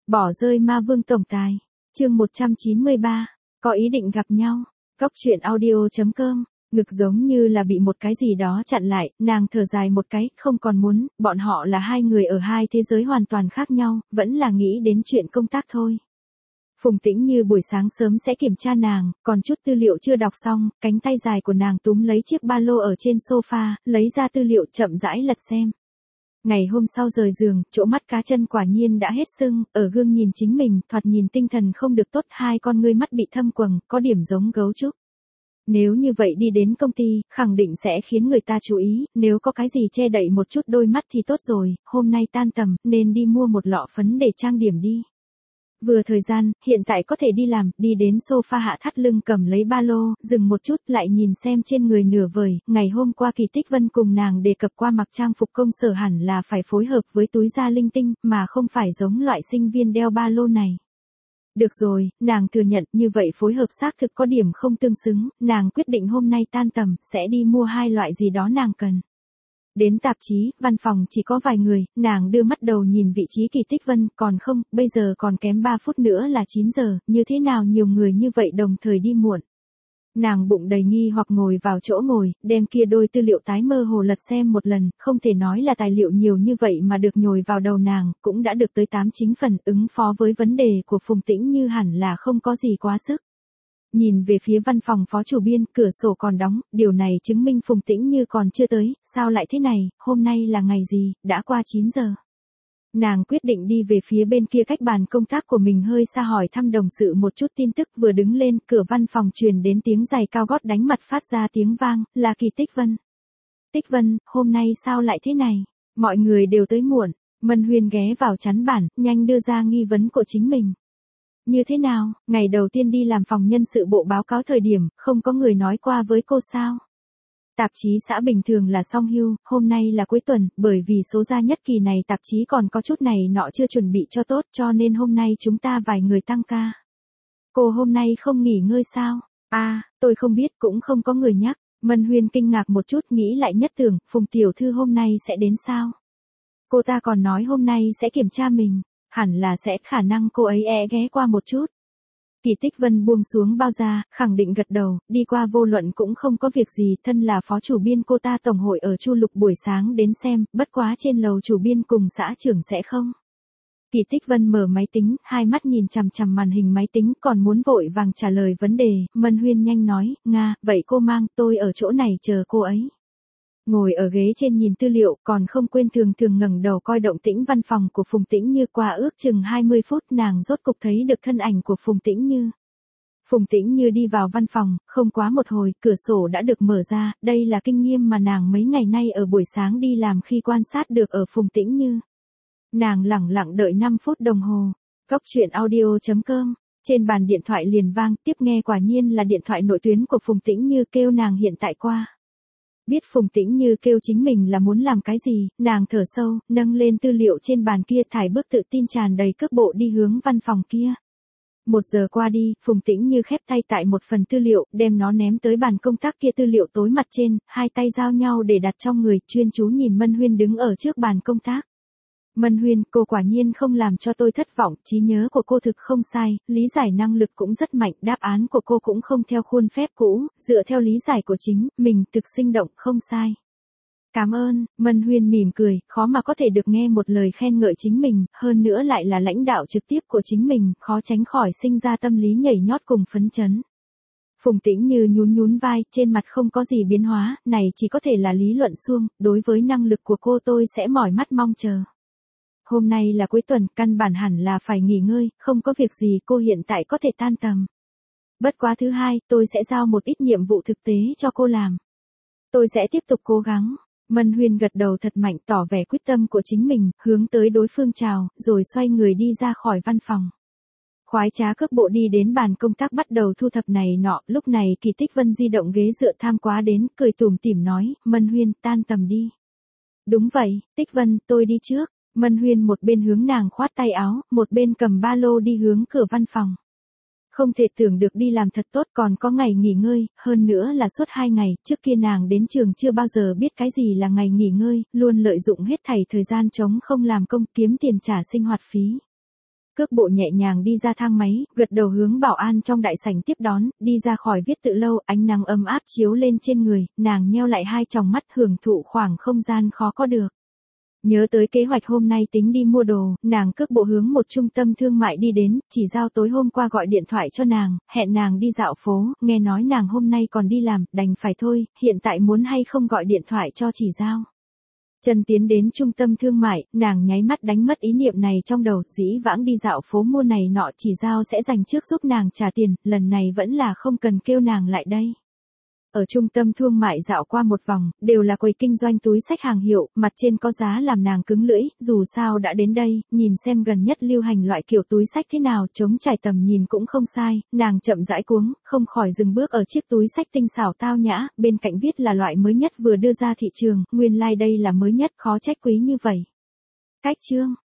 Bỏ rơi ma vương tổng tài. Chương 193. Có ý định gặp nhau. Cóc truyện audio.com. Ngực giống như là bị một cái gì đó chặn lại, nàng thở dài một cái, không còn muốn, bọn họ là hai người ở hai thế giới hoàn toàn khác nhau, vẫn là nghĩ đến chuyện công tác thôi. Phùng Tĩnh Như buổi sáng sớm sẽ kiểm tra nàng, còn chút tư liệu chưa đọc xong, cánh tay dài của nàng túm lấy chiếc ba lô ở trên sofa, lấy ra tư liệu chậm rãi lật xem. Ngày hôm sau rời giường, chỗ mắt cá chân quả nhiên đã hết sưng, ở gương nhìn chính mình, thoạt nhìn tinh thần không được tốt, hai con ngươi mắt bị thâm quầng, có điểm giống gấu trúc. Nếu như vậy đi đến công ty, khẳng định sẽ khiến người ta chú ý, nếu có cái gì che đậy một chút đôi mắt thì tốt rồi, hôm nay tan tầm, nên đi mua một lọ phấn để trang điểm đi. Vừa thời gian, hiện tại có thể đi làm, đi đến sofa hạ thắt lưng cầm lấy ba lô, dừng một chút lại nhìn xem trên người nửa vời, ngày hôm qua Kỳ Tích Vân cùng nàng đề cập qua mặc trang phục công sở hẳn là phải phối hợp với túi da linh tinh, mà không phải giống loại sinh viên đeo ba lô này. Được rồi, nàng thừa nhận như vậy phối hợp xác thực có điểm không tương xứng, nàng quyết định hôm nay tan tầm, sẽ đi mua hai loại gì đó nàng cần. Đến tạp chí, văn phòng chỉ có vài người, nàng đưa mắt đầu nhìn vị trí Kỳ Tích Vân, còn không, bây giờ còn kém 3 phút nữa là 9 giờ, như thế nào nhiều người như vậy đồng thời đi muộn. Nàng bụng đầy nghi hoặc ngồi vào chỗ ngồi, đem kia đôi tư liệu tái mơ hồ lật xem một lần, không thể nói là tài liệu nhiều như vậy mà được nhồi vào đầu nàng, cũng đã được tới 8-9 phần, ứng phó với vấn đề của Phùng Tĩnh Như hẳn là không có gì quá sức. Nhìn về phía văn phòng phó chủ biên, cửa sổ còn đóng, điều này chứng minh Phùng Tĩnh Như còn chưa tới, sao lại thế này, hôm nay là ngày gì, đã qua 9 giờ. Nàng quyết định đi về phía bên kia cách bàn công tác của mình hơi xa hỏi thăm đồng sự một chút tin tức, vừa đứng lên, cửa văn phòng truyền đến tiếng giày cao gót đánh mặt phát ra tiếng vang, là Kỳ Tích Vân. Tích Vân, hôm nay sao lại thế này, mọi người đều tới muộn, Mân Huyên ghé vào chắn bản, nhanh đưa ra nghi vấn của chính mình. Như thế nào, ngày đầu tiên đi làm phòng nhân sự bộ báo cáo thời điểm, không có người nói qua với cô sao? Tạp chí xã bình thường là song hưu, hôm nay là cuối tuần, bởi vì số ra nhất kỳ này tạp chí còn có chút này nọ chưa chuẩn bị cho tốt, cho nên hôm nay chúng ta vài người tăng ca. Cô hôm nay không nghỉ ngơi sao? Tôi không biết, cũng không có người nhắc. Mân Huyên kinh ngạc một chút, nghĩ lại nhất tưởng, Phùng tiểu thư hôm nay sẽ đến sao? Cô ta còn nói hôm nay sẽ kiểm tra mình, hẳn là sẽ, khả năng cô ấy ghé qua một chút. Kỳ Tích Vân buông xuống bao da, khẳng định gật đầu, đi qua vô luận cũng không có việc gì, thân là phó chủ biên cô ta tổng hội ở Chu Lục buổi sáng đến xem, bất quá trên lầu chủ biên cùng xã trưởng sẽ không. Kỳ Tích Vân mở máy tính, hai mắt nhìn chằm chằm màn hình máy tính, còn muốn vội vàng trả lời vấn đề, Mân Huyên nhanh nói, Nga, vậy cô mang, tôi ở chỗ này chờ cô ấy. Ngồi ở ghế trên nhìn tư liệu, còn không quên thường thường ngẩng đầu coi động tĩnh văn phòng của Phùng Tĩnh Như, qua ước chừng 20 phút nàng rốt cục thấy được thân ảnh của Phùng Tĩnh Như. Phùng Tĩnh Như đi vào văn phòng, không quá một hồi, cửa sổ đã được mở ra, đây là kinh nghiệm mà nàng mấy ngày nay ở buổi sáng đi làm khi quan sát được ở Phùng Tĩnh Như. Nàng lẳng lặng đợi 5 phút đồng hồ. Cóc truyện audio.com. Trên bàn điện thoại liền vang, tiếp nghe quả nhiên là điện thoại nội tuyến của Phùng Tĩnh Như kêu nàng hiện tại qua. Biết Phùng Tĩnh Như kêu chính mình là muốn làm cái gì, nàng thở sâu, nâng lên tư liệu trên bàn kia, thải bước tự tin tràn đầy cước bộ đi hướng văn phòng kia. 1 giờ qua đi, Phùng Tĩnh Như khép tay tại một phần tư liệu, đem nó ném tới bàn công tác kia, tư liệu tối mặt trên, hai tay giao nhau để đặt trong người, chuyên chú nhìn Mân Huyên đứng ở trước bàn công tác. Mân Huyên, cô quả nhiên không làm cho tôi thất vọng, trí nhớ của cô thực không sai, lý giải năng lực cũng rất mạnh, đáp án của cô cũng không theo khuôn phép cũ, dựa theo lý giải của chính mình, thực sinh động, không sai. Cảm ơn, Mân Huyên mỉm cười, khó mà có thể được nghe một lời khen ngợi chính mình, hơn nữa lại là lãnh đạo trực tiếp của chính mình, khó tránh khỏi sinh ra tâm lý nhảy nhót cùng phấn chấn. Phùng Tĩnh Như nhún nhún vai, trên mặt không có gì biến hóa, này chỉ có thể là lý luận suông, đối với năng lực của cô tôi sẽ mỏi mắt mong chờ. Hôm nay là cuối tuần, căn bản hẳn là phải nghỉ ngơi, không có việc gì, cô hiện tại có thể tan tầm. Bất quá thứ hai, tôi sẽ giao một ít nhiệm vụ thực tế cho cô làm. Tôi sẽ tiếp tục cố gắng. Mân Huyên gật đầu thật mạnh, tỏ vẻ quyết tâm của chính mình, hướng tới đối phương chào, rồi xoay người đi ra khỏi văn phòng. Khoái trá cước bộ đi đến bàn công tác bắt đầu thu thập này nọ, lúc này Kỳ Tích Vân di động ghế dựa tham quá đến, cười tủm tỉm nói, Mân Huyên, tan tầm đi. Đúng vậy, Tích Vân, tôi đi trước. Mân Huyên một bên hướng nàng khoát tay áo, một bên cầm ba lô đi hướng cửa văn phòng. Không thể tưởng được đi làm thật tốt còn có ngày nghỉ ngơi, hơn nữa là suốt 2 ngày, trước kia nàng đến trường chưa bao giờ biết cái gì là ngày nghỉ ngơi, luôn lợi dụng hết thảy thời gian trống không làm công kiếm tiền trả sinh hoạt phí. cước bộ nhẹ nhàng đi ra thang máy, gật đầu hướng bảo an trong đại sảnh tiếp đón, đi ra khỏi viết tự lâu, ánh nắng ấm áp chiếu lên trên người, nàng nheo lại hai tròng mắt hưởng thụ khoảng không gian khó có được. Nhớ tới kế hoạch hôm nay tính đi mua đồ, nàng cước bộ hướng một trung tâm thương mại đi đến, chỉ giao tối hôm qua gọi điện thoại cho nàng, hẹn nàng đi dạo phố, nghe nói nàng hôm nay còn đi làm, đành phải thôi, hiện tại muốn hay không gọi điện thoại cho chỉ giao. Chân tiến đến trung tâm thương mại, nàng nháy mắt đánh mất ý niệm này trong đầu, dĩ vãng đi dạo phố mua này nọ chỉ giao sẽ dành trước giúp nàng trả tiền, lần này vẫn là không cần kêu nàng lại đây. Ở trung tâm thương mại dạo qua một vòng, đều là quầy kinh doanh túi xách hàng hiệu, mặt trên có giá làm nàng cứng lưỡi, dù sao đã đến đây, nhìn xem gần nhất lưu hành loại kiểu túi xách thế nào, chống trải tầm nhìn cũng không sai, nàng chậm rãi cuống, không khỏi dừng bước ở chiếc túi xách tinh xảo tao nhã, bên cạnh viết là loại mới nhất vừa đưa ra thị trường, nguyên lai like đây là mới nhất, khó trách quý như vậy. Cách chương